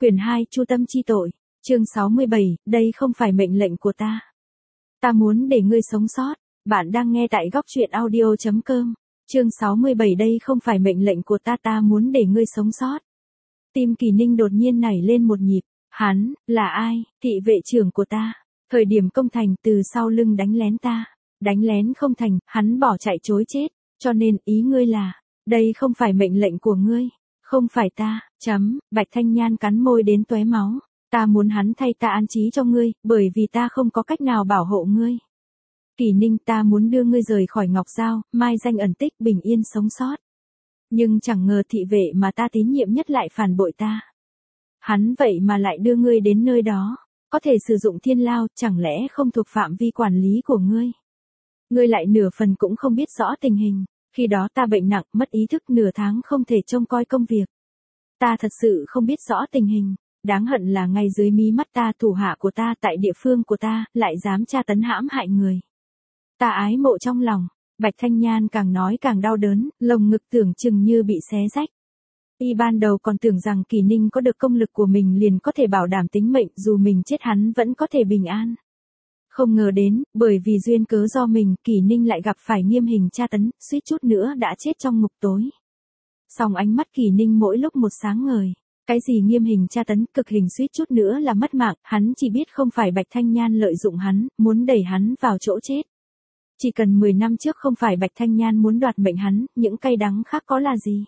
Quyển 2 Chu tâm chi tội, chương 67, đây không phải mệnh lệnh của ta. Ta muốn để ngươi sống sót. Bạn đang nghe tại góc truyện audio.com. Chương 67 đây không phải mệnh lệnh của ta, ta muốn để ngươi sống sót. Tim Kỳ Ninh đột nhiên nảy lên một nhịp. Hắn, là ai? Thị vệ trưởng của ta. Thời điểm công thành từ sau lưng đánh lén ta. Đánh lén không thành, hắn bỏ chạy chối chết. Cho nên ý ngươi là, đây không phải mệnh lệnh của ngươi. Không phải ta, Bạch Thanh Nhan cắn môi đến tóe máu. Ta muốn hắn thay ta an trí cho ngươi, bởi vì ta không có cách nào bảo hộ ngươi. Kỳ Ninh, ta muốn đưa ngươi rời khỏi Ngọc Giao, mai danh ẩn tích, bình yên sống sót. Nhưng chẳng ngờ thị vệ mà ta tín nhiệm nhất lại phản bội ta. Hắn vậy mà lại đưa ngươi đến nơi đó, có thể sử dụng thiên lao, chẳng lẽ không thuộc phạm vi quản lý của ngươi? Ngươi lại nửa phần cũng không biết rõ tình hình, khi đó ta bệnh nặng, mất ý thức nửa tháng không thể trông coi công việc. Ta thật sự không biết rõ tình hình, đáng hận là ngay dưới mí mắt ta, thủ hạ của ta tại địa phương của ta, lại dám tra tấn hãm hại người. Ta ái mộ trong lòng. Bạch Thanh Nhan càng nói càng đau đớn, lồng ngực tưởng chừng như bị xé rách. Y ban đầu còn tưởng rằng Kỳ Ninh có được công lực của mình liền có thể bảo đảm tính mệnh, dù mình chết hắn vẫn có thể bình an. Không ngờ đến, bởi vì duyên cớ do mình, Kỳ Ninh lại gặp phải nghiêm hình tra tấn, suýt chút nữa đã chết trong ngục tối. Song ánh mắt Kỳ Ninh mỗi lúc một sáng ngời. Cái gì nghiêm hình tra tấn, cực hình suýt chút nữa là mất mạng, hắn chỉ biết không phải Bạch Thanh Nhan lợi dụng hắn, muốn đẩy hắn vào chỗ chết. Chỉ cần 10 năm trước không phải Bạch Thanh Nhan muốn đoạt mệnh hắn, những cay đắng khác có là gì?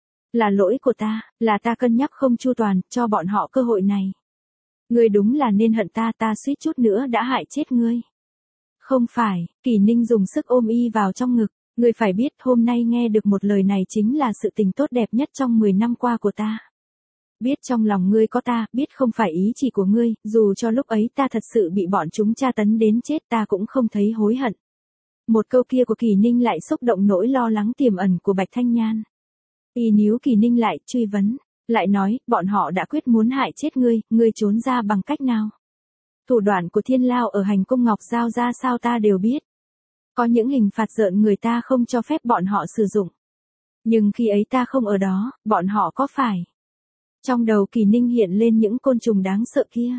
Là lỗi của ta, là ta cân nhắc không chu toàn, cho bọn họ cơ hội này. Ngươi đúng là nên hận ta, ta suýt chút nữa đã hại chết ngươi. Không phải, Kỳ Ninh dùng sức ôm Y vào trong ngực, ngươi phải biết hôm nay nghe được một lời này chính là sự tình tốt đẹp nhất trong 10 năm qua của ta. Biết trong lòng ngươi có ta, biết không phải ý chỉ của ngươi, dù cho lúc ấy ta thật sự bị bọn chúng tra tấn đến chết ta cũng không thấy hối hận. Một câu kia của Kỳ Ninh lại xúc động nỗi lo lắng tiềm ẩn của Bạch Thanh Nhan. Y níu Kỳ Ninh lại, truy vấn, lại nói, bọn họ đã quyết muốn hại chết ngươi, ngươi trốn ra bằng cách nào? Thủ đoạn của Thiên Lao ở hành cung Ngọc Giao ra sao ta đều biết. Có những hình phạt rợn người ta không cho phép bọn họ sử dụng. Nhưng khi ấy ta không ở đó, bọn họ có phải? Trong đầu Kỳ Ninh hiện lên những côn trùng đáng sợ kia.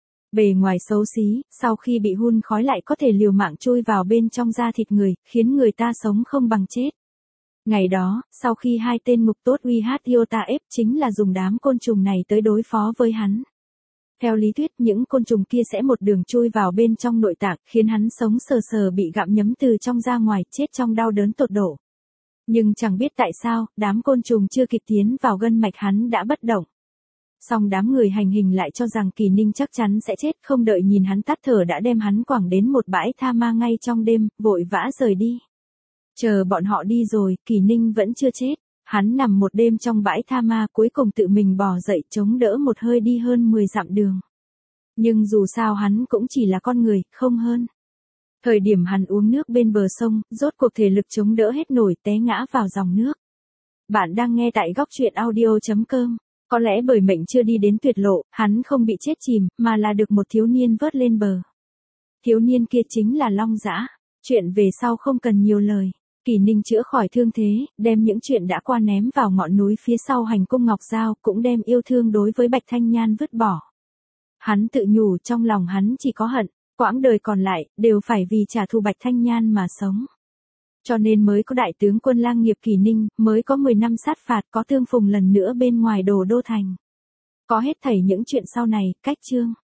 Bề ngoài xấu xí, sau khi bị hun khói lại có thể liều mạng chui vào bên trong da thịt người, khiến người ta sống không bằng chết. Ngày đó, sau khi hai tên ngục tốt Iota ép chính là dùng đám côn trùng này tới đối phó với hắn. Theo lý thuyết những côn trùng kia sẽ một đường chui vào bên trong nội tạng, khiến hắn sống sờ sờ bị gặm nhấm từ trong ra ngoài, chết trong đau đớn tột độ. Nhưng chẳng biết tại sao, đám côn trùng chưa kịp tiến vào gân mạch hắn đã bất động. Song đám người hành hình lại cho rằng Kỳ Ninh chắc chắn sẽ chết, không đợi nhìn hắn tắt thở đã đem hắn quẳng đến một bãi tha ma ngay trong đêm, vội vã rời đi. Chờ bọn họ đi rồi, Kỳ Ninh vẫn chưa chết. Hắn nằm một đêm trong bãi tha ma, cuối cùng tự mình bò dậy chống đỡ một hơi đi hơn 10 dặm đường. Nhưng dù sao hắn cũng chỉ là con người, không hơn. Thời điểm hắn uống nước bên bờ sông, rốt cuộc thể lực chống đỡ hết nổi, té ngã vào dòng nước. Bạn đang nghe tại góc truyện audio.com. Có lẽ bởi mệnh chưa đi đến tuyệt lộ, hắn không bị chết chìm, mà là được một thiếu niên vớt lên bờ. Thiếu niên kia chính là Long Dã. Chuyện về sau không cần nhiều lời. Kỳ Ninh chữa khỏi thương thế, đem những chuyện đã qua ném vào ngọn núi phía sau hành cung Ngọc Giao, cũng đem yêu thương đối với Bạch Thanh Nhan vứt bỏ. Hắn tự nhủ trong lòng hắn chỉ có hận, quãng đời còn lại, đều phải vì trả thù Bạch Thanh Nhan mà sống. Cho nên mới có đại tướng quân lang nghiệp Kỳ Ninh, mới có 10 năm sát phạt, có tương phùng lần nữa bên ngoài Đồ Đô Thành. Có hết thảy những chuyện sau này, cách chương.